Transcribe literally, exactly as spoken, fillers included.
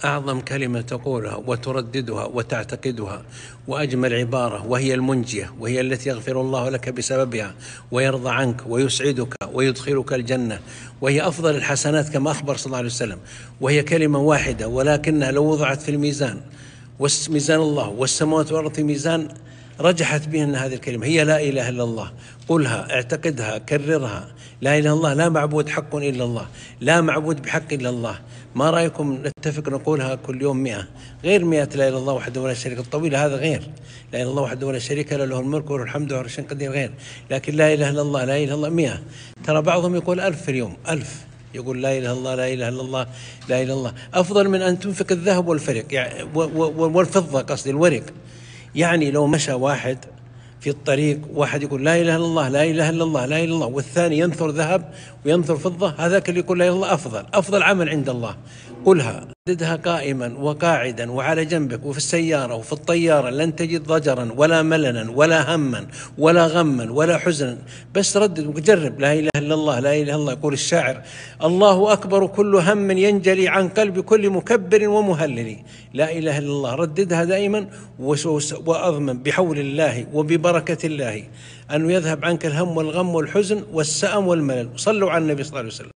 أعظم كلمة تقولها وترددها وتعتقدها، وأجمل عبارة، وهي المنجية، وهي التي يغفر الله لك بسببها ويرضى عنك ويسعدك ويدخلك الجنة، وهي أفضل الحسنات كما أخبر صلى الله عليه وسلم. وهي كلمة واحدة، ولكنها لو وضعت في الميزان، ميزان الله والسماوات والأرض في ميزان، رجحت بهن هذه الكلمة، هي لا إله إلا الله. قلها، اعتقدها، كررها. لا إله إلا الله، لا معبود حق إلا الله، لا معبود بحق إلا الله. ما رأيكم نتفق نقولها كل يوم مئة، غير مئة لا إله إلا الله وحده ولا شريك. الطويلة هذا غير، لا إله إلا الله وحده ولا شريك له، له الملك وله الحمد وهو شيء قدير، غير. لكن لا إله إلا الله، لا إله إلا الله مئة. ترى بعضهم يقول ألف في اليوم، ألف، يقول لا إله إلا الله، لا إله إلا الله، لا إله إلا الله. أفضل من أن تنفق الذهب والفرق، يعني والفضة، قصدي الورق. يعني لو مشى واحد في الطريق، واحد يقول لا إله إلا الله، لا إله إلا الله، لا إله إلا الله، والثاني ينثر ذهب وينثر فضة، هذاك اللي يقول لا إله إلا الله أفضل، أفضل عمل عند الله. قلها، رددها قائما وقاعدا وعلى جنبك وفي السيارة وفي الطيارة، لن تجد ضجرا ولا مللا ولا هما ولا غما ولا حزنا. بس ردد وجرب لا إله إلا الله، لا إله إلا الله. يقول الشاعر: الله أكبر كل هم ينجلي عن قلب كل مكبر ومهلل. لا إله إلا الله، رددها دائما وأضمن بحول الله وببركة الله أن يذهب عنك الهم والغم والحزن والسأم والملل. صلوا على النبي صلى الله عليه وسلم.